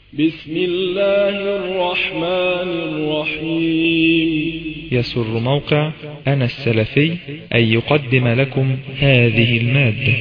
بسم الله الرحمن الرحيم. يسر موقع أنا السلفي أن يقدم لكم هذه المادة.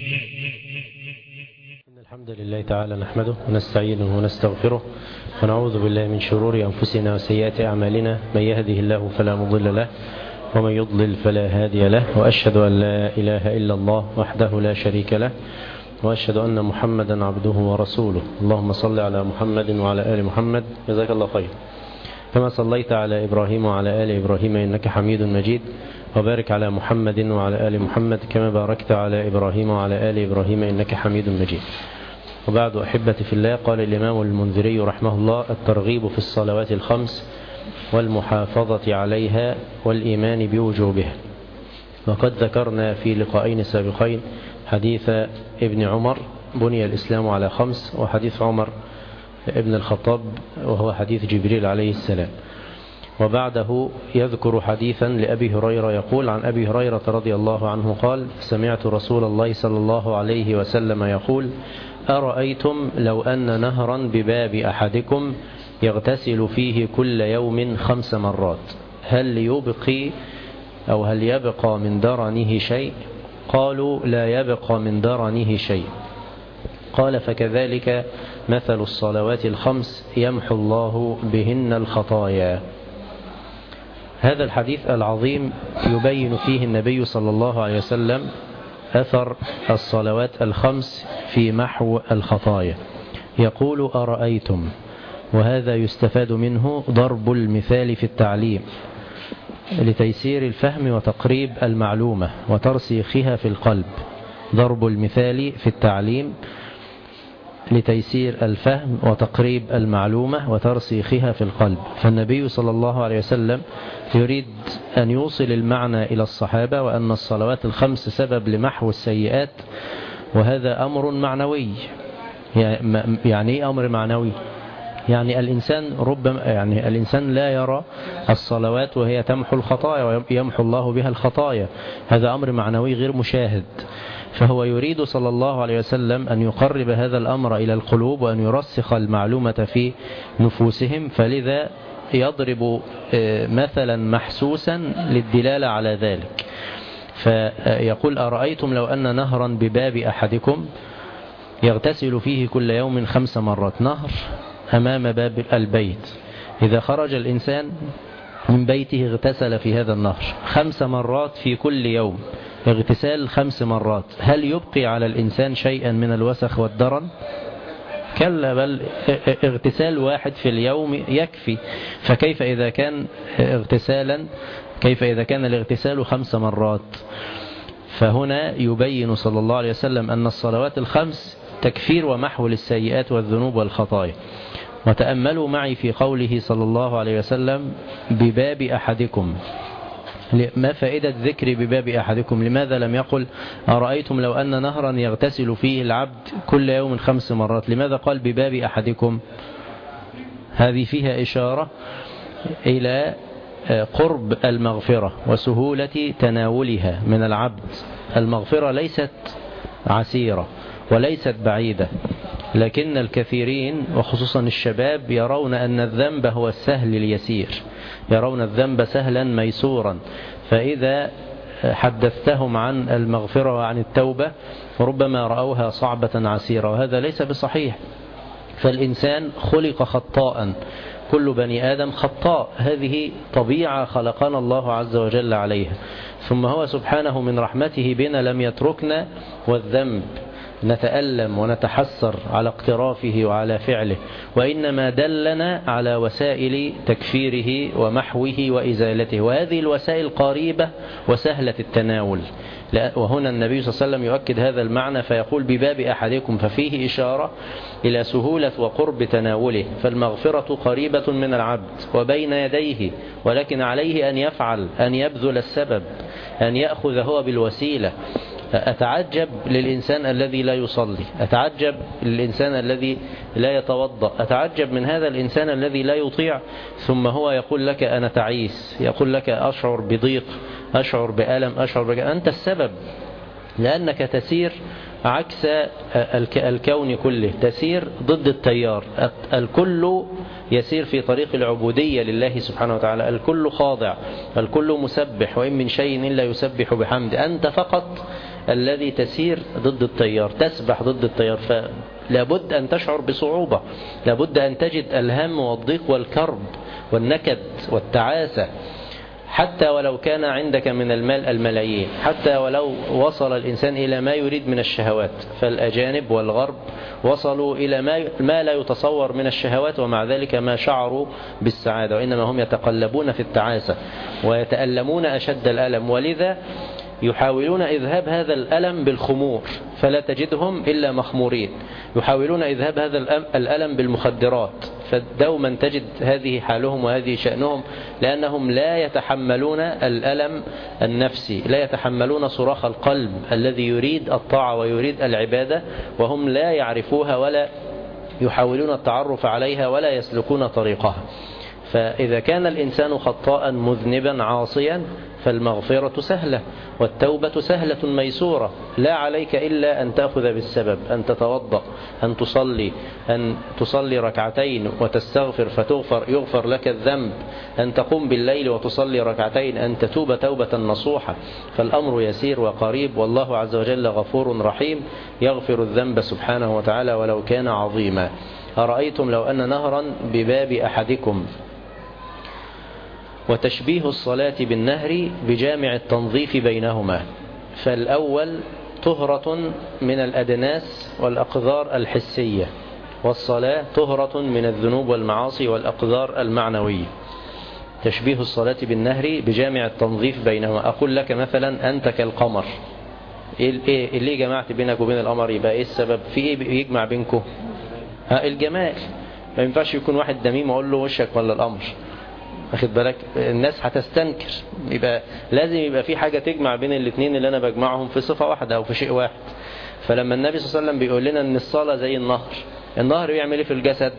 الحمد لله تعالى نحمده ونستعينه ونستغفره ونعوذ بالله من شرور أنفسنا وسيئات أعمالنا، من يهده الله فلا مضل له ومن يضلل فلا هادي له، وأشهد أن لا إله إلا الله وحده لا شريك له، وأشهد أن محمدا عبده ورسوله. اللهم صل على محمد وعلى آل محمد، جزاك الله خير. كما صليت على إبراهيم وعلى آل إبراهيم إنك حميد مجيد، وبارك على محمد وعلى آل محمد كما باركت على إبراهيم وعلى آل إبراهيم إنك حميد مجيد. وبعد، أحبتي في الله، قال الإمام المنذري رحمه الله: الترغيب في الصلوات الخمس والمحافظة عليها والإيمان بوجوبها. وقد ذكرنا في لقاءين سابقين حديث ابن عمر: بني الإسلام على خمس، وحديث عمر ابن الخطاب وهو حديث جبريل عليه السلام. وبعده يذكر حديثا لأبي هريرة يقول: عن أبي هريرة رضي الله عنه قال: سمعت رسول الله صلى الله عليه وسلم يقول: أرأيتم لو أن نهرا بباب أحدكم يغتسل فيه كل يوم 5 مرات، هل يبقى من درنه شيء؟ قالوا: لا يبقى من درنه شيء. قال: فكذلك مثل الصلوات الخمس يمحو الله بهن الخطايا. هذا الحديث العظيم يبين فيه النبي صلى الله عليه وسلم أثر الصلوات الخمس في محو الخطايا. يقول: أرأيتم، وهذا يستفاد منه ضرب المثال في التعليم لتيسير الفهم وتقريب المعلومة وترسيخها في القلب. ضرب المثال في التعليم لتيسير الفهم وتقريب المعلومة وترسيخها في القلب. فالنبي صلى الله عليه وسلم يريد أن يوصل المعنى إلى الصحابة، وأن الصلوات الخمس سبب لمحو السيئات، وهذا أمر معنوي. يعني إيه أمر معنوي؟ يعني الإنسان لا يرى الصلوات وهي تمحو الخطايا ويمحو الله بها الخطايا، هذا أمر معنوي غير مشاهد. فهو يريد صلى الله عليه وسلم أن يقرب هذا الأمر إلى القلوب وأن يرسخ المعلومة في نفوسهم، فلذا يضرب مثلا محسوسا للدلالة على ذلك. فيقول: أرأيتم لو أن نهرا بباب أحدكم يغتسل فيه كل يوم 5 مرات. نهر أمام باب البيت، إذا خرج الإنسان من بيته اغتسل في هذا النهر 5 مرات في كل يوم، اغتسال 5 مرات، هل يبقي على الإنسان شيئا من الوسخ والدرن؟ كلا، بل اغتسال واحد في اليوم يكفي. فكيف إذا كان الاغتسال 5 مرات؟ فهنا يبين صلى الله عليه وسلم أن الصلوات الخمس تكفير ومحو للسيئات والذنوب والخطايا. وتأملوا معي في قوله صلى الله عليه وسلم: بباب أحدكم. ما فائدة ذكر بباب أحدكم؟ لماذا لم يقل: أرأيتم لو أن نهرا يغتسل فيه العبد كل يوم 5 مرات؟ لماذا قال بباب أحدكم؟ هذه فيها إشارة إلى قرب المغفرة وسهولة تناولها من العبد. المغفرة ليست عسيرة وليست بعيدة، لكن الكثيرين وخصوصا الشباب يرون أن الذنب هو السهل اليسير، يرون الذنب سهلا ميسورا، فإذا حدثتهم عن المغفرة وعن التوبة ربما رأوها صعبة عسيرة، وهذا ليس بصحيح. فالإنسان خلق خطاء، كل بني آدم خطاء، هذه طبيعة خلقنا الله عز وجل عليها. ثم هو سبحانه من رحمته بنا لم يتركنا والذنب نتألم ونتحسر على اقترافه وعلى فعله، وإنما دلنا على وسائل تكفيره ومحوه وإزالته، وهذه الوسائل قريبة وسهلة التناول. وهنا النبي صلى الله عليه وسلم يؤكد هذا المعنى فيقول: بباب أحدكم، ففيه إشارة إلى سهولة وقرب تناوله. فالمغفرة قريبة من العبد وبين يديه، ولكن عليه أن يفعل، أن يبذل السبب، أن يأخذ هو بالوسيلة. أتعجب للإنسان الذي لا يصلي، أتعجب للإنسان الذي لا يتوضأ، أتعجب من هذا الإنسان الذي لا يطيع، ثم هو يقول لك: أنا تعيس، يقول لك: أشعر بضيق، أشعر بألم، أنت السبب. لأنك تسير عكس الكون كله، تسير ضد التيار. الكل يسير في طريق العبودية لله سبحانه وتعالى، الكل خاضع، الكل مسبح، وإن من شيء إلا يسبح بحمد. أنت فقط الذي تسير ضد التيار، تسبح ضد التيار، فلابد أن تشعر بصعوبة، لابد أن تجد الهم والضيق والكرب والنكد والتعاسة، حتى ولو كان عندك من المال الملايين، حتى ولو وصل الإنسان إلى ما يريد من الشهوات. فالأجانب والغرب وصلوا إلى ما لا يتصور من الشهوات، ومع ذلك ما شعروا بالسعادة، وإنما هم يتقلبون في التعاسة ويتألمون أشد الألم، ولذا يحاولون إذهاب هذا الألم بالخمور، فلا تجدهم إلا مخمورين. يحاولون إذهاب هذا الألم بالمخدرات، فدوما تجد هذه حالهم وهذه شأنهم، لأنهم لا يتحملون الألم النفسي، لا يتحملون صراخ القلب الذي يريد الطاعة ويريد العبادة، وهم لا يعرفوها ولا يحاولون التعرف عليها ولا يسلكون طريقها. فإذا كان الإنسان خطاء مذنبا عاصيا فالمغفرة سهلة والتوبة سهلة ميسورة، لا عليك إلا أن تأخذ بالسبب، أن تتوضأ، أن تصلي ركعتين وتستغفر يغفر لك الذنب، أن تقوم بالليل وتصلي ركعتين، أن تتوب توبة نصوحة. فالأمر يسير وقريب، والله عز وجل غفور رحيم يغفر الذنب سبحانه وتعالى ولو كان عظيما. أرأيتم لو أن نهرا بباب أحدكم، وتشبيه الصلاة بالنهر بجامع التنظيف بينهما. فالأول طهرة من الأدناس والأقذار الحسية، والصلاة طهرة من الذنوب والمعاصي والأقذار المعنوية. تشبيه الصلاة بالنهر بجامع التنظيف بينهما. أقول لك مثلا أنت كالقمر، اللي جمعت بينك وبين القمر يبقى إيه السبب؟ في إيه يجمع بينكم؟ الجمال. ما ينفعش يكون واحد دميم أقول له وشك ولا القمر، أخذ بالك؟ الناس هتستنكر. يبقى لازم يبقى في حاجة تجمع بين الاثنين اللي أنا بجمعهم في صفة واحدة أو في شيء واحد. فلما النبي صلى الله عليه وسلم بيقول لنا أن الصلاة زي النهر بيعمل إيه في الجسد؟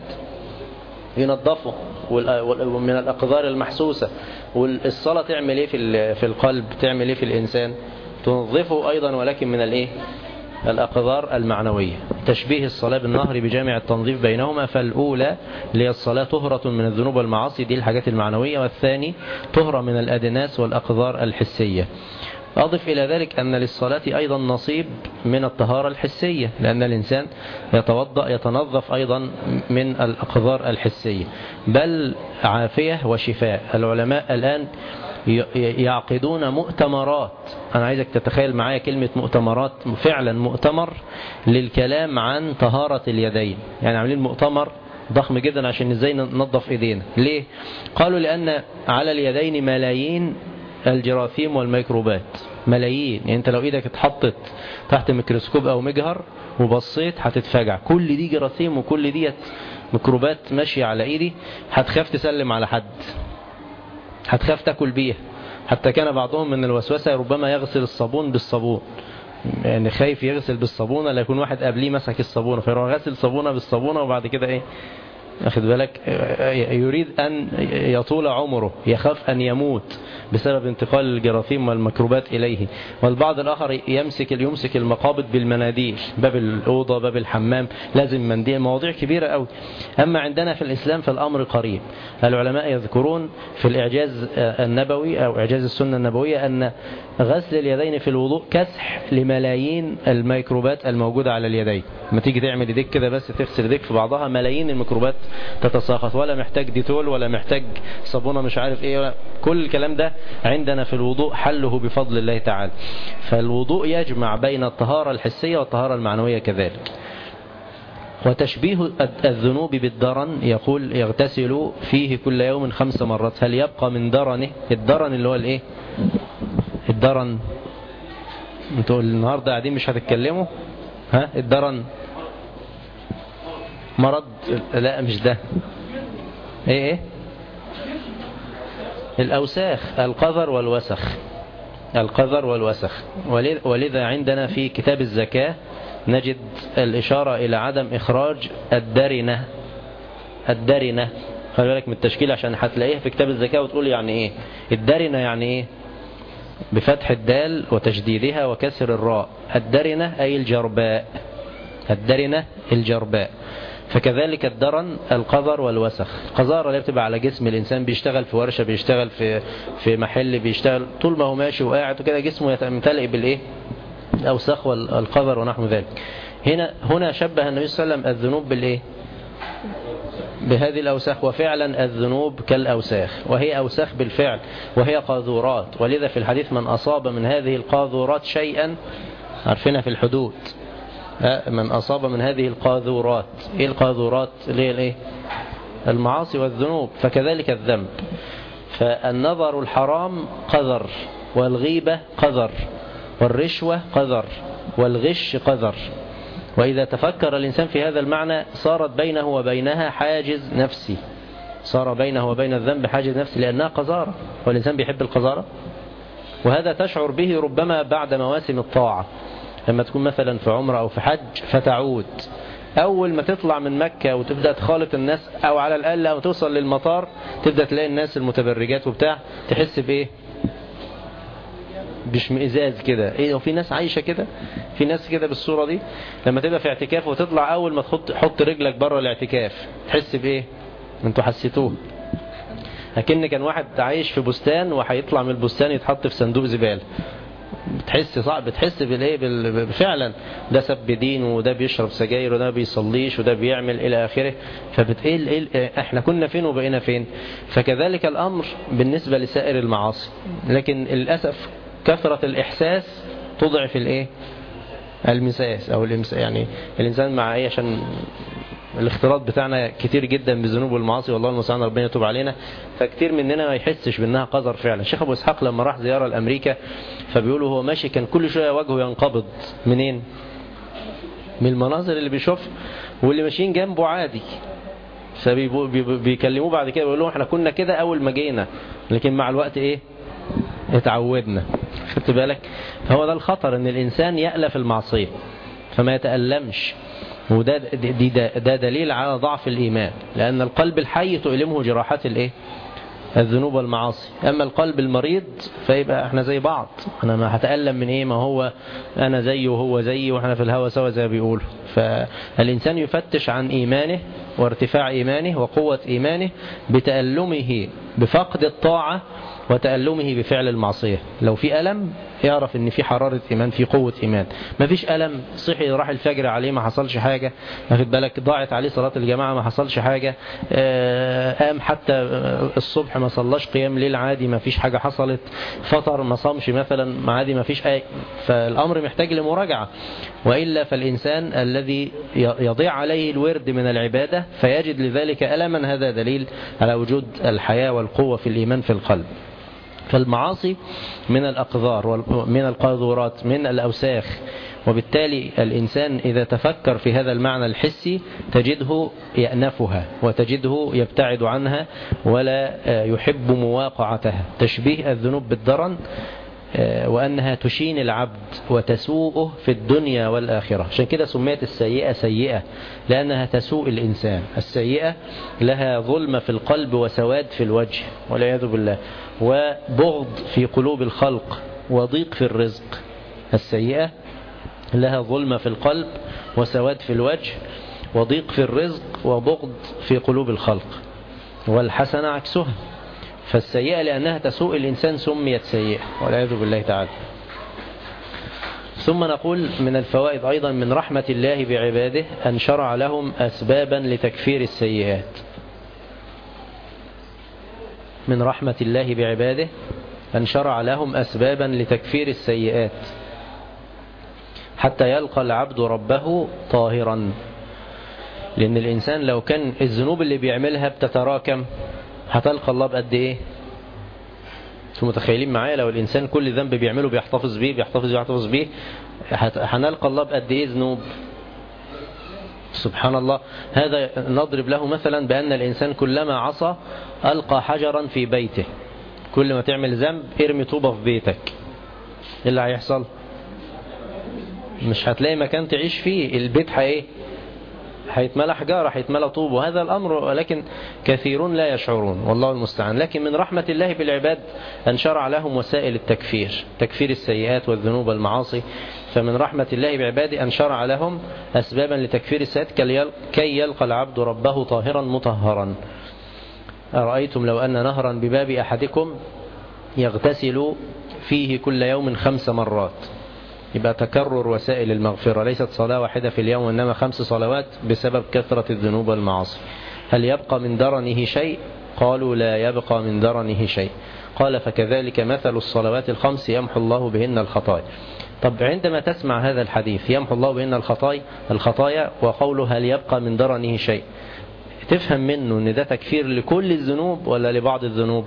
ينظفه من الأقذار المحسوسة. والصلاة تعمل إيه في القلب؟ تعمل إيه في الإنسان؟ تنظفه أيضا، ولكن من الإيه؟ الأقذار المعنوية. تشبيه الصلاة بالنهر بجامع التنظيف بينهما. فالأولى اللي هي الصلاة طهرة من الذنوب والمعاصي، دي الحاجات المعنوية، والثاني طهرة من الأدناس والأقذار الحسية. أضف إلى ذلك أن للصلاة أيضا نصيب من الطهارة الحسية، لأن الإنسان يتوضأ يتنظف أيضا من الأقذار الحسية، بل عافية وشفاء. العلماء الآن يعقدون مؤتمرات. أنا عايزك تتخيل معايا كلمة مؤتمرات، فعلا مؤتمر للكلام عن طهارة اليدين. يعني عاملين مؤتمر ضخم جدا عشان ازاي ننظف ايدينا. ليه؟ قالوا لأن على اليدين ملايين الجراثيم والميكروبات، ملايين. يعني انت لو ايدك اتحطت تحت ميكروسكوب او مجهر وبصيت هتتفاجع، كل دي جراثيم وكل دي ميكروبات ماشية على ايدي. هتخاف تسلم على حد، هتخاف تاكل بيها. حتى كان بعضهم من الوسوسة ربما يغسل الصابون بالصابون، يعني خايف يغسل بالصابونة لا يكون واحد قبليه مسك الصابونة فيروح غسل صابونة بالصابونة، وبعد كده ايه، أخذ بالك، يريد أن يطول عمره، يخاف أن يموت بسبب انتقال الجراثيم والميكروبات إليه. والبعض الآخر يمسك المقابض بالمناديل، باب الأوضة باب الحمام لازم منديل. مواضيع كبيرة أوي. أما عندنا في الإسلام فالأمر قريب. العلماء يذكرون في الإعجاز النبوي أو إعجاز السنة النبوية أن غسل اليدين في الوضوء كسح لملايين الميكروبات الموجودة على اليدين. ما تيجي تعمل يديك كده بس تغسل يديك في بعضها، ملايين الميكروبات تتساقط، ولا محتاج ديتول ولا محتاج صابونة مش عارف ايه، كل الكلام ده عندنا في الوضوء حله بفضل الله تعالى. فالوضوء يجمع بين الطهارة الحسية والطهارة المعنوية كذلك. وتشبيه الذنوب بالدرن، يقول يغتسل فيه كل يوم 5 مرات. هل يبقى من درنه؟ الدرن اللي هو الايه؟ الدرن انتوا النهاردة قاعدين مش هتتكلموا؟ ها؟ الدرن مرض؟ لا مش ده. ايه الأوساخ، القذر والوسخ، القذر والوسخ. ولذا عندنا في كتاب الزكاة نجد الإشارة إلى عدم إخراج الدرنة. الدرنة خلي بالك من التشكيل عشان هتلاقيها في كتاب الزكاة وتقول يعني إيه الدرنة، يعني إيه بفتح الدال وتشديدها وكسر الراء. الدرنة أي الجرباء، الدرنة الجرباء. فكذلك الدرن القذر والوسخ. القذارة اللي بتبقى على جسم الإنسان، بيشتغل في ورشة، بيشتغل في محل، بيشتغل طول ما هو ماشي وقاعد وكده جسمه يمتلئ بالإيه؟ الأوساخ والقذر ونحو ذلك. هنا شبه النبي صلى الله عليه وسلم الذنوب بالإيه؟ بهذه الأوساخ. وفعلا الذنوب كالأوساخ، وهي أوساخ بالفعل، وهي قاذورات. ولذا في الحديث من أصاب من هذه القاذورات شيئا، عارفينها في الحدود، من أصاب من هذه القاذورات. إيه القاذورات؟ اللي هي الإيه؟ المعاصي والذنوب. فكذلك الذنب. فالنظر الحرام قذر، والغيبة قذر، والرشوة قذر، والغش قذر. وإذا تفكر الإنسان في هذا المعنى صارت بينه وبينها حاجز نفسي، صار بينه وبين الذنب حاجز نفسي، لأنها قذارة، والإنسان بيحب القذارة. وهذا تشعر به ربما بعد مواسم الطاعة، لما تكون مثلا في عمرة أو في حج فتعود، أول ما تطلع من مكة وتبدأ تخالط الناس، أو على الأقل أو توصل للمطار تبدأ تلاقي الناس المتبرجات وبتاع، تحس بإيه؟ باشمئزاز كده. ايه، وفي ناس عايشة كده، في ناس كده بالصورة دي. لما تبقى في اعتكاف وتطلع، اول ما تحط رجلك بره الاعتكاف تحس بايه؟ انتوا حسيتوه؟ لكن كان واحد عايش في بستان وهيطلع من البستان يتحط في صندوق زبالة. بتحس صعب، بتحس بالايه؟ فعلا ده سب دين، وده بيشرب سجاير، وده بيصليش، وده بيعمل الى اخره. فبتقول احنا كنا فين وبقينا فين؟ فكذلك الامر بالنسبة لسائر المعاصي. لكن للاسف كثرة الإحساس تضعف الإيه؟ المساس أو الإمساس. يعني الإنسان مع إيه؟ عشان الاختلاط بتاعنا كتير جدا بالذنوب والمعاصي، والله المستعان، ربنا يتوب علينا. فكتير مننا ما يحسش بأنها قذر فعلا. الشيخ أبو إسحاق لما راح زيارة لأمريكا، فبيقولوا هو ماشي كان كل شوية وجهه ينقبض. منين؟ من المناظر اللي بيشوف، واللي ماشيين جنبه عادي. فبيكلموه بعد كده بيقولوا احنا كنا كده أول ما جينا، لكن مع الوقت إيه؟ اتعودنا. خدت بالك؟ فهو ده الخطر، ان الانسان يألف المعصية فما يتألمش. وده ده دليل على ضعف الإيمان، لأن القلب الحي تؤلمه جراحات الايه؟ الذنوب والمعاصي. أما القلب المريض فيبقى احنا زي بعض، أنا ما هتألم من إيه؟ ما هو أنا زيه وهو زيي، وإحنا في الهوى سوا زي ما بيقولوا. فالإنسان يفتش عن إيمانه وارتفاع إيمانه وقوة إيمانه بتألمه بفقد الطاعة وتألمه بفعل المعصية. لو في ألم يعرف ان في حرارة إيمان، في قوة إيمان. ما فيش ألم، صحي راح الفجر عليه ما حصلش حاجة، واخد بالك؟ ضاعت عليه صلاة الجماعة ما حصلش حاجة، قام حتى الصبح ما صلاش قيام ليل عادي ما فيش حاجة حصلت، فطر ما صامش مثلا عادي ما فيش أي. فالأمر محتاج لمراجعة. وإلا فالإنسان الذي يضيع عليه الورد من العبادة فيجد لذلك ألما، هذا دليل على وجود الحياة والقوة في الإيمان في القلب. فالمعاصي من الأقذار ومن القاذورات من الأوساخ. وبالتالي الإنسان إذا تفكر في هذا المعنى الحسي تجده يأنفها وتجده يبتعد عنها ولا يحب مواقعتها. تشبيه الذنوب بالدرن، وأنها تشين العبد وتسوءه في الدنيا والآخرة. عشان كده سميت السيئة سيئة، لأنها تسوء الإنسان. السيئة لها ظلمة في القلب وسواد في الوجه والعياذ بالله، وبغض في قلوب الخلق وضيق في الرزق. السيئة لها ظلمة في القلب وسواد في الوجه وضيق في الرزق وبغض في قلوب الخلق، والحسنة عكسها. فالسيئة لأنها تسوء الإنسان سميت سيئة والعياذ بالله تعالى. ثم نقول من الفوائد أيضا من رحمة الله بعباده أن شرع لهم أسبابا لتكفير السيئات. من رحمة الله بعباده أن شرع لهم أسبابا لتكفير السيئات حتى يلقى العبد ربه طاهرا. لأن الإنسان لو كان الذنوب اللي بيعملها بتتراكم هتلقى الله بقد إيه؟ انتم متخيلين معايا لو الإنسان كل ذنب بيعمله بيحتفظ بيه هنلقى الله بقد إيه ذنوب؟ سبحان الله. هذا نضرب له مثلا بأن الإنسان كلما عصى ألقى حجرا في بيته. كل ما تعمل ذنب ارمي طوبة في بيتك، إيه اللي هيحصل؟ مش هتلاقي مكان تعيش فيه، البيت ايه؟ هيتملى حجارة، هيتملى طوب، وهذا الأمر ولكن كثيرون لا يشعرون، والله المستعان. لكن من رحمة الله بالعباد أن شرع لهم وسائل التكفير، تكفير السيئات والذنوب والمعاصي. فمن رحمة الله بعباده أن شرع لهم أسبابا لتكفير السيئات كي يلقى العبد ربه طاهرا مطهرا. أرأيتم لو أن نهرا بباب أحدكم يغتسل فيه كل يوم 5 مرات، يبقى تكرر وسائل المغفرة، ليست صلاة واحدة في اليوم وإنما 5 صلوات بسبب كثرة الذنوب والمعاصي. هل يبقى من درنه شيء؟ قالوا لا يبقى من درنه شيء. قال فكذلك مثل الصلوات ال5 يمحو الله بهن الخطايا. طب عندما تسمع هذا الحديث يمحو الله بهن الخطايا وقوله هل يبقى من درنه شيء، تفهم منه ان ده تكفير لكل الذنوب ولا لبعض الذنوب؟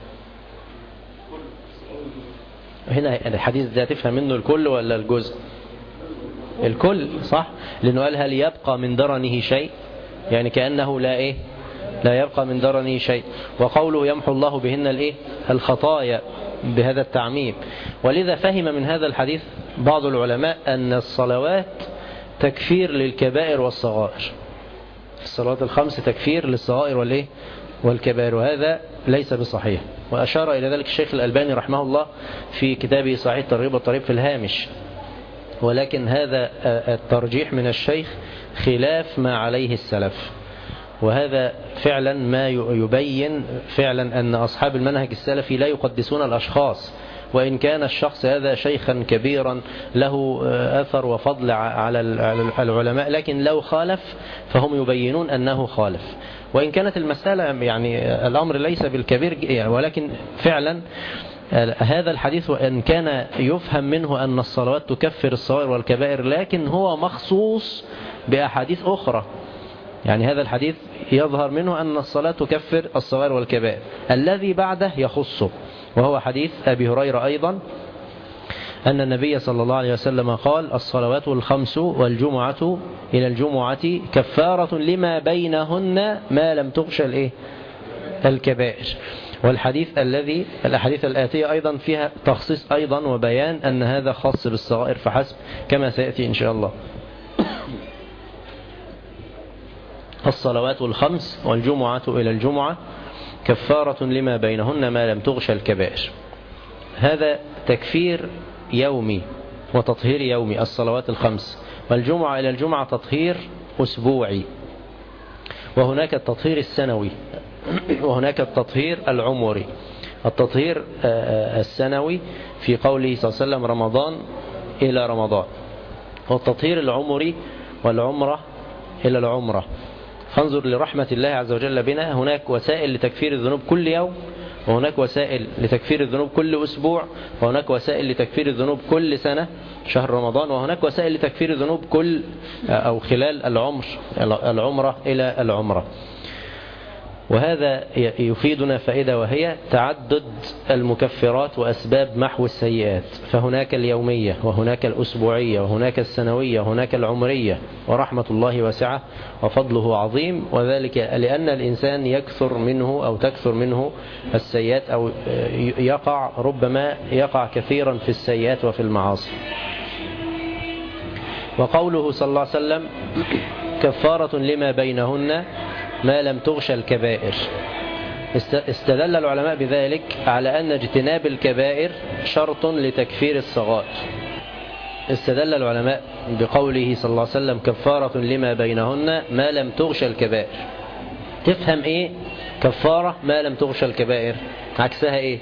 هنا الحديث ده تفهم منه الكل ولا الجزء؟ الكل، صح؟ لأنه قال هل يبقى من درنه شيء، يعني كأنه لا يبقى من درنه شيء. وقوله يمحو الله بهن الخطايا بهذا التعميم. ولذا فهم من هذا الحديث بعض العلماء أن الصلوات تكفير للكبائر والصغائر، الصلوات ال5 تكفير للصغائر والكبائر، وهذا ليس بصحيح. وأشار إلى ذلك الشيخ الألباني رحمه الله في كتابه صحيح الترغيب والترهيب في الهامش. ولكن هذا الترجيح من الشيخ خلاف ما عليه السلف، وهذا فعلا ما يبين فعلا أن أصحاب المنهج السلفي لا يقدسون الأشخاص، وإن كان الشخص هذا شيخا كبيرا له أثر وفضل على العلماء، لكن لو خالف فهم يبينون أنه خالف. وإن كانت المسألة يعني الأمر ليس بالكبير، ولكن فعلا هذا الحديث وإن كان يفهم منه أن الصلوات تكفر الصغائر والكبائر، لكن هو مخصوص بأحاديث أخرى. يعني هذا الحديث يظهر منه أن الصلاة تكفر الصغائر والكبائر، الذي بعده يخصه، وهو حديث أبي هريرة أيضا أن النبي صلى الله عليه وسلم قال الصلوات ال5 والجمعة إلى الجمعة كفارة لما بينهن ما لم تغش الكبائر. الأحاديث الآتية أيضا فيها تخصيص أيضا وبيان أن هذا خاص بالصغائر فحسب، كما سيأتي إن شاء الله. الصلوات ال5 والجمعة إلى الجمعة كفارة لما بينهن ما لم تغش الكبائر. هذا تكفير يومي وتطهير يومي، الصلوات ال5، والجمعة إلى الجمعة تطهير أسبوعي، وهناك التطهير السنوي وهناك التطهير العمري. التطهير السنوي في قوله صلى الله عليه وسلم رمضان إلى رمضان، والتطهير العمري والعمرة إلى العمرة. فانظر لرحمة الله عز وجل بنا، هناك وسائل لتكفير الذنوب كل يوم، وهناك وسائل لتكفير الذنوب كل أسبوع، وهناك وسائل لتكفير الذنوب كل سنة شهر رمضان، وهناك وسائل لتكفير الذنوب كل أو خلال العمرة إلى العمرة. وهذا يفيدنا فائدة، وهي تعدد المكفرات وأسباب محو السيئات. فهناك اليومية وهناك الأسبوعية وهناك السنوية وهناك العمرية، ورحمة الله واسعة وفضله عظيم، وذلك لأن الإنسان يكثر منه السيئات، أو ربما يقع كثيرا في السيئات وفي المعاصي. وقوله صلى الله عليه وسلم كفارة لما بينهن ما لم تغش الكبائر، استدل العلماء بذلك على أن اجتناب الكبائر شرط لتكفير الصغائر. استدل العلماء بقوله صلى الله عليه وسلم كفارة لما بينهن ما لم تغش الكبائر. تفهم ايه كفارة ما لم تغش الكبائر؟ عكسها ايه؟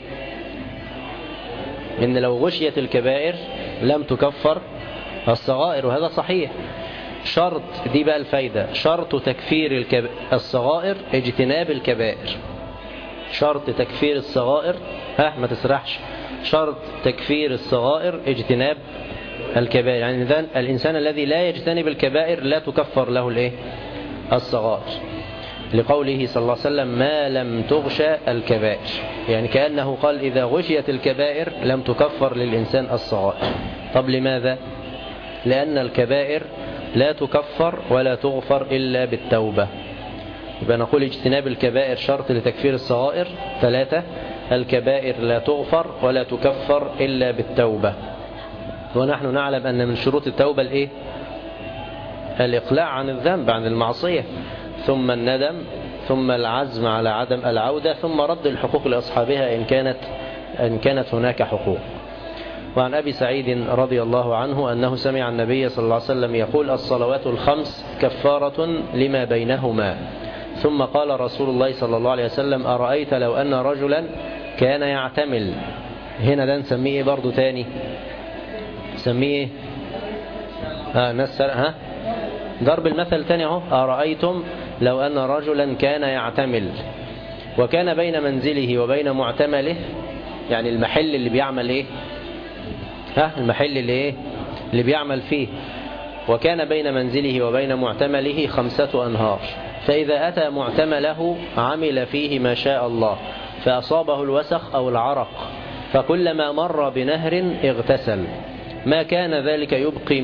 ان لو غشيت الكبائر لم تكفر الصغائر، وهذا صحيح. شرط، دي بقى الفايدة، شرط تكفير الصغائر اجتناب الكبائر. شرط تكفير الصغائر، ما تسرحش، شرط تكفير الصغائر اجتناب الكبائر. يعني الإنسان الذي لا يجتنب الكبائر لا تكفر له الصغائر، لقوله صلى الله عليه وسلم ما لم تغشى الكبائر، يعني كأنه قال إذا غشيت الكبائر لم تكفر للإنسان الصغائر. طب لماذا؟ لأن الكبائر لا تكفر ولا تغفر إلا بالتوبة. يبقى نقول اجتناب الكبائر شرط لتكفير الصغائر. 3 الكبائر لا تغفر ولا تكفر إلا بالتوبة. ونحن نعلم أن من شروط التوبة الإقلاع عن الذنب عن المعصية، ثم الندم، ثم العزم على عدم العودة، ثم رد الحقوق لأصحابها إن كانت هناك حقوق. وعن أبي سعيد رضي الله عنه أنه سمع النبي صلى الله عليه وسلم يقول: الصلوات الخمس كفارة لما بينهما. ثم قال رسول الله صلى الله عليه وسلم: أرأيت لو أن رجلا كان يعتمل. هنا ده نسميه برضو تاني، نسميه ضرب المثل تاني اهو. أرأيتم لو أن رجلا كان يعتمل وكان بين منزله وبين معتمله، يعني المحل اللي بيعمل ايه، المحل اللي بيعمل فيه، وكان بين منزله وبين معتمله 5 أنهار، فإذا أتى معتمله عمل فيه ما شاء الله، فأصابه الوسخ أو العرق، فكلما مر بنهر اغتسل، ما كان ذلك يبقي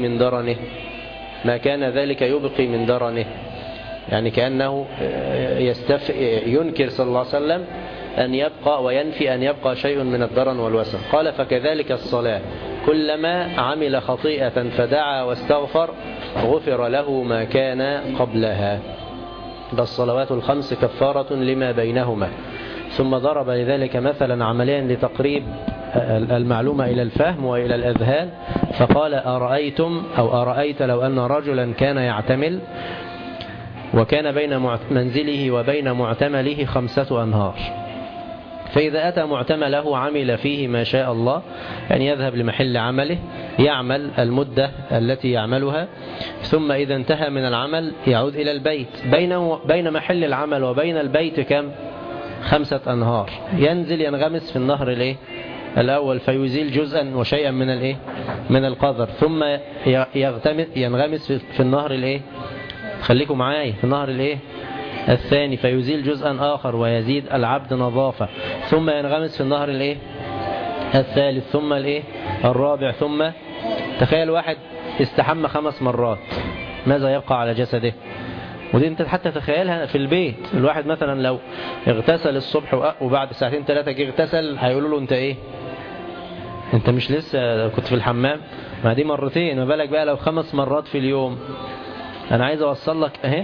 من درنه، يعني كأنه ينكر صلى الله عليه وسلم أن يبقى وينفي أن يبقى شيء من الدرن والوسخ. قال: فكذلك الصلاة، كلما عمل خطيئة فدعا واستغفر غفر له ما كان قبلها. ده الصلوات الخمس كفارة لما بينهما. ثم ضرب لذلك مثلا عمليا لتقريب المعلومة إلى الفهم وإلى الأذهان، فقال: أرأيتم أو أرأيت لو أن رجلا كان يعتمل وكان بين منزله وبين معتمله 5 أنهار، فإذا أتى معتمله عمل فيه ما شاء الله، يعني يذهب لمحل عمله يعمل المدة التي يعملها، ثم إذا انتهى من العمل يعود إلى البيت، بين محل العمل وبين البيت كم؟ 5 أنهار. ينزل ينغمس في النهر الأول فيزيل جزءا وشيئا من القذر، ثم ينغمس في النهر خليكم معايا، في النهر الثاني فيزيل جزءا آخر ويزيد العبد نظافة، ثم ينغمس في النهر الثالث، ثم الرابع، ثم تخيل واحد استحمى 5 مرات، ماذا يبقى على جسده؟ ودي انت حتى تخيلها في البيت. الواحد مثلا لو اغتسل الصبح وبعد 2-3 جه اغتسل، هيقولوا له انت انت مش لسه كنت في الحمام؟ ما دي مرتين، ما بالك بقى لو 5 مرات في اليوم. انا عايز اوصل لك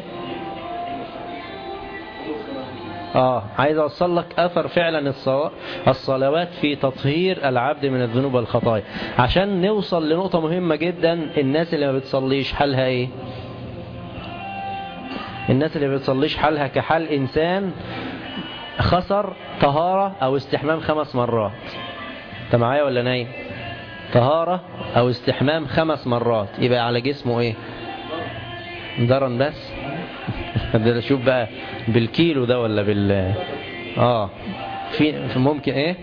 عايز اوصل لك اثر فعلا الصلوات في تطهير العبد من الذنوب والخطايا، عشان نوصل لنقطة مهمة جدا. الناس اللي ما بتصليش حالها ايه؟ الناس اللي ما بتصليش حالها كحال انسان خسر طهارة او استحمام 5 مرات. انت معايا ولا نايم؟ طهارة او استحمام 5 مرات، يبقى على جسمه ايه؟ درن بس. ده شوف بقى بالكيلو ده ولا في ممكن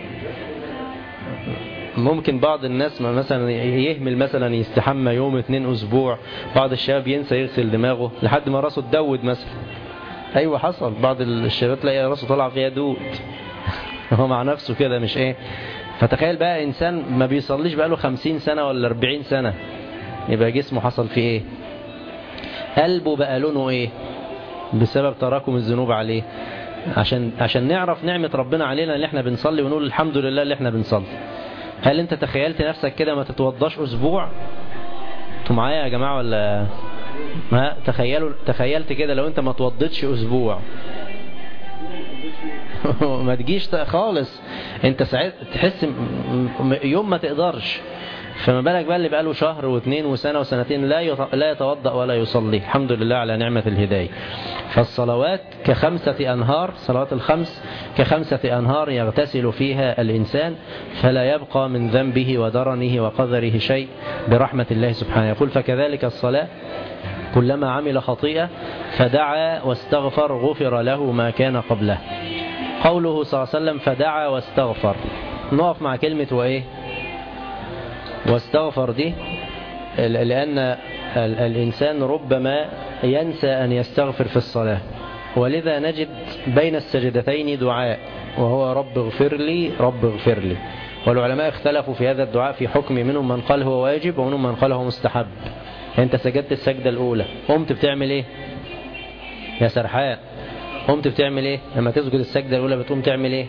ممكن بعض الناس مثلا يهمل، مثلا يستحمى يوم 2 أسبوع، بعض الشباب ينسى يغسل دماغه لحد ما راسه تدود مثلا. ايوه حصل، بعض الشباب تلاقي راسه طلع فيها دود هو مع نفسه كده مش فتخيل بقى انسان ما بيصليش بقاله 50 سنة ولا 40 سنة، يبقى جسمه حصل فيه قلبه بقى لونه بسبب تراكم الذنوب عليه. عشان نعرف نعمة ربنا علينا اللي احنا بنصلي ونقول الحمد لله اللي احنا بنصلي. هل انت تخيلت نفسك كده ما تتوضاش اسبوع؟ انتوا معايا يا جماعة ولا ما تخيلت كده لو انت ما توضتش اسبوع ما تجيش خالص، انت ساعات تحس يوم ما تقدرش، فما بالك بقى اللي بقاله شهر و2 وسنة وسنتين لا يتوضأ ولا يصلي. الحمد لله على نعمة الهداية. فالصلوات ك5 أنهار، صلوات الخمس ك5 أنهار يغتسل فيها الإنسان فلا يبقى من ذنبه ودرنه وقذره شيء برحمة الله سبحانه. يقول: فكذلك الصلاة، كلما عمل خطيئة فدعا واستغفر غفر له ما كان قبله. قوله صلى الله عليه وسلم فدعا واستغفر، نقف مع كلمة واستغفر دي، لأن الإنسان ربما ينسى أن يستغفر في الصلاة، ولذا نجد بين السجدتين دعاء وهو رب اغفر لي رب اغفر لي. والعلماء اختلفوا في هذا الدعاء في حكم، منهم من قال هو واجب ومنهم من قال هو مستحب. انت سجدت السجدة الأولى، قمت بتعمل ايه يا سرحان؟ قمت بتعمل ايه لما تسجد السجدة الأولى؟ بتقوم تعمل ايه؟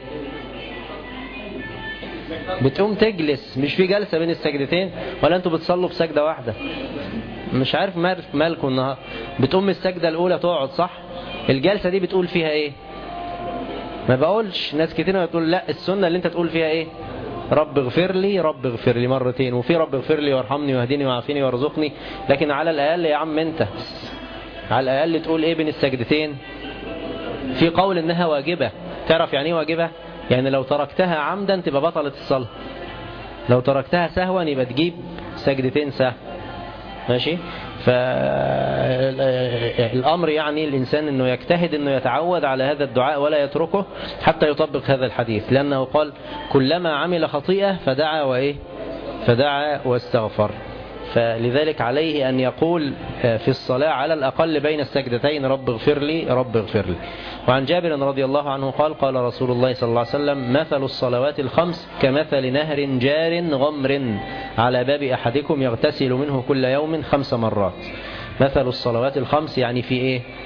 بتقوم تجلس. مش في جلسة بين السجدتين؟ ولا انتوا بتصلوا بسجدة واحدة؟ مش عارف مالكم النهار، بتقوم السجدة الأولى تقعد صح؟ الجلسة دي بتقول فيها إيه؟ ما بقولش، ناس كتير بتقول لا السنة اللي أنت تقول فيها إيه؟ رب اغفر لي رب اغفر لي مرتين، وفي رب اغفر لي وارحمني واهدني وعافيني وارزقني. لكن على الأقل يا عم أنت على الأقل تقول إيه بين السجدتين؟ في قول إنها واجبة. تعرف يعني إيه واجبة؟ يعني لو تركتها عمدا تبقى بطلت الصلاة، لو تركتها سهوا يبقى تجيب سجدتين سهو. ماشي؟ فالأمر يعني الإنسان أنه يجتهد أنه يتعود على هذا الدعاء ولا يتركه حتى يطبق هذا الحديث، لأنه قال كلما عمل خطيئة فدعا واستغفر. فلذلك عليه أن يقول في الصلاة على الأقل بين السجدتين رب اغفر لي رب اغفر لي. وعن جابر رضي الله عنه قال رسول الله صلى الله عليه وسلم مثل الصلوات الخمس كمثل نهر جار غمر على باب أحدكم يغتسل منه كل يوم 5 مرات. مثل الصلوات الخمس يعني في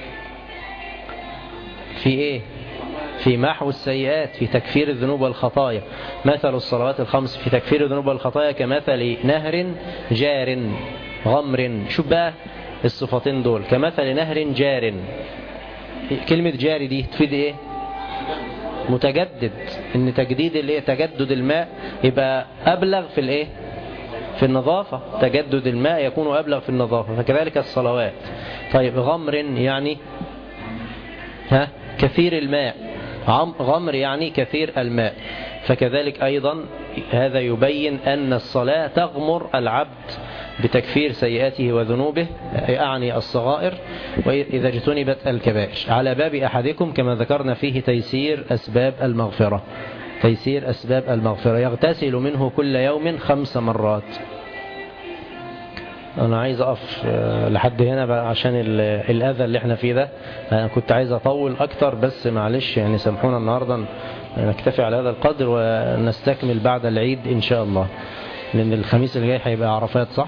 إيه؟ في محو السيئات، في تكفير الذنوب والخطايا. مثل الصلوات الخمس في تكفير الذنوب والخطايا كمثل نهر جار غمر. شوف بقى الصفتين دول، كمثل نهر جار. كلمة جاري دي تفيد ايه؟ متجدد، ان تجديد اللي تجدد الماء يبقى ابلغ في الايه؟ في النظافة. تجدد الماء يكون ابلغ في النظافة، فكذلك الصلوات. طيب غمر يعني كثير الماء، غمر يعني كثير الماء. فكذلك أيضا هذا يبين أن الصلاة تغمر العبد بتكفير سيئاته وذنوبه، يعني الصغائر، وإذا اجتنبت الكبائر. على باب أحدكم كما ذكرنا فيه تيسير أسباب المغفرة، تيسير أسباب المغفرة. يغتسل منه كل يوم 5 مرات. أنا عايز أقف لحد هنا بقى عشان الأذى اللي احنا فيه ده. أنا كنت عايز أطول أكتر بس معلش يعني سامحونا النهاردة، نكتفي على هذا القدر ونستكمل بعد العيد إن شاء الله، لأن الخميس الجاي هيبقى عرفات صح.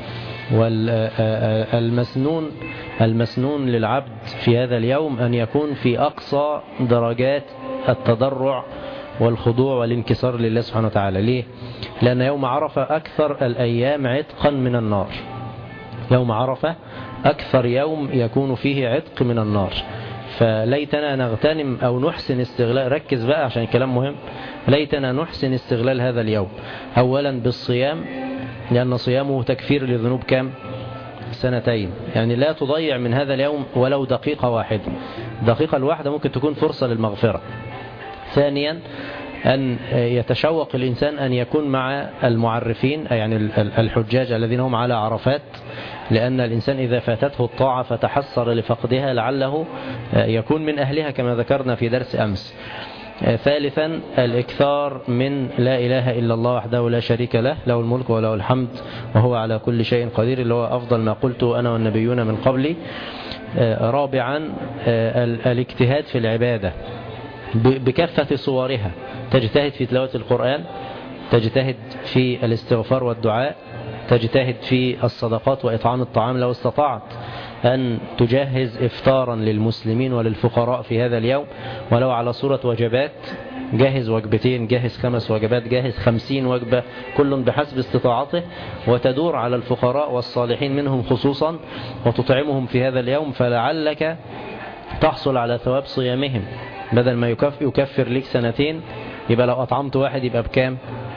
والمسنون للعبد في هذا اليوم أن يكون في أقصى درجات التضرع والخضوع والانكسار لله سبحانه وتعالى. ليه؟ لأن يوم عرفة أكثر الأيام عتقا من النار. يوم عرفة أكثر يوم يكون فيه عتق من النار. فليتنا نغتنم أو نحسن استغلال، ركز بقى عشان الكلام مهم، ليتنا نحسن استغلال هذا اليوم. أولا بالصيام، لأن صيامه تكفير لذنوب كام؟ 2 يعني لا تضيع من هذا اليوم ولو دقيقة واحدة. الدقيقة الواحدة ممكن تكون فرصة للمغفرة. ثانيا أن يتشوق الإنسان أن يكون مع المعرفين، يعني الحجاج الذين هم على عرفات، لأن الإنسان إذا فاتته الطاعة فتحسر لفقدها لعله يكون من أهلها كما ذكرنا في درس أمس. ثالثا الإكثار من لا إله إلا الله وحده لا شريك له، له الملك وله الحمد وهو على كل شيء قدير، اللي هو أفضل ما قلت أنا والنبيون من قبلي. رابعا الاجتهاد في العبادة بكافة صورها، تجتهد في تلاوة القرآن، تجتهد في الاستغفار والدعاء، تجتهد في الصدقات وإطعام الطعام لو استطعت أن تجهز إفطارا للمسلمين وللفقراء في هذا اليوم ولو على صورة وجبات، جهز وجبتين، جهز 5 وجبات، جهز 50 وجبة، كل بحسب استطاعته، وتدور على الفقراء والصالحين منهم خصوصا وتطعمهم في هذا اليوم، فلعلك تحصل على ثواب صيامهم. بدل ما يكفر لك 2 يبقى لو أطعمت 1 يبقى بكام؟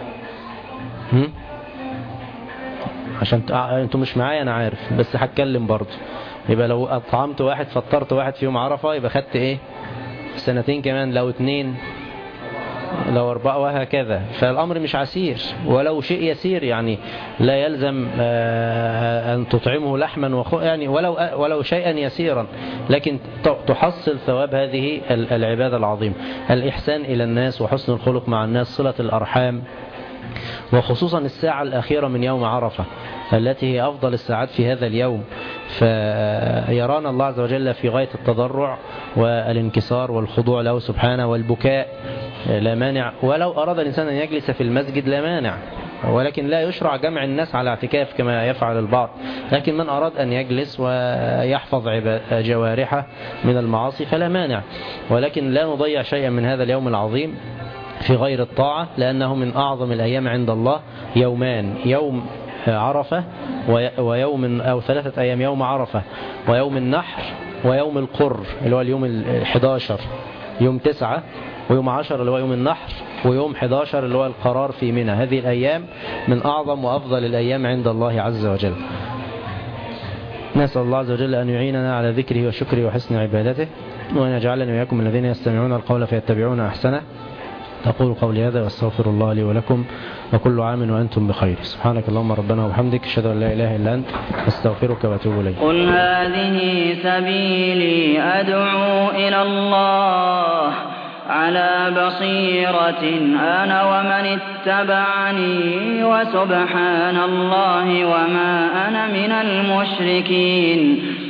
عشان انتوا مش معايا أنا عارف بس هتكلم برضه. يبقى لو أطعمت 1 فطرت 1 في يوم عرفة يبقى خدت ايه؟ 2 كمان، لو 2 لو 4 وهكذا. فالأمر مش عسير ولو شيء يسير، يعني لا يلزم أن تطعمه لحما يعني ولو شيئا يسيرا، لكن تحصل ثواب هذه العبادة العظيمة. الإحسان إلى الناس وحسن الخلق مع الناس، صلة الأرحام، وخصوصا الساعة الأخيرة من يوم عرفة التي هي أفضل الساعات في هذا اليوم. فيرانا الله عز وجل في غاية التضرع والانكسار والخضوع له سبحانه والبكاء، لا مانع. ولو أراد الإنسان أن يجلس في المسجد لا مانع، ولكن لا يشرع جمع الناس على اعتكاف كما يفعل البعض. لكن من أراد أن يجلس ويحفظ جوارحه من المعاصي فلا مانع، ولكن لا نضيع شيئا من هذا اليوم العظيم في غير الطاعة، لأنه من أعظم الأيام عند الله. يومان، يوم عرفة ويوم أو 3 أيام يوم عرفة ويوم النحر ويوم القر اللي هو اليوم 11 يوم 9 ويوم 10 اللي هو يوم النحر ويوم 11 اللي هو القرار في منى. هذه الأيام من أعظم وأفضل الأيام عند الله عز وجل. نسأل الله عز وجل أن يعيننا على ذكره وشكره وحسن عبادته، وأن يجعلنا وإياكم من الذين يستمعون القول فيتبعون أحسنه. أقول قولي هذا واستغفر الله لي ولكم، وكل عام وأنتم بخير. سبحانك اللهم ربنا وبحمدك، أشهد أن لا إله إلا أنت، أستغفرك وأتوب إليك. قل هذه سبيلي أدعو إلى الله على بصيرة أنا ومن اتبعني، وسبحان الله وما أنا من المشركين.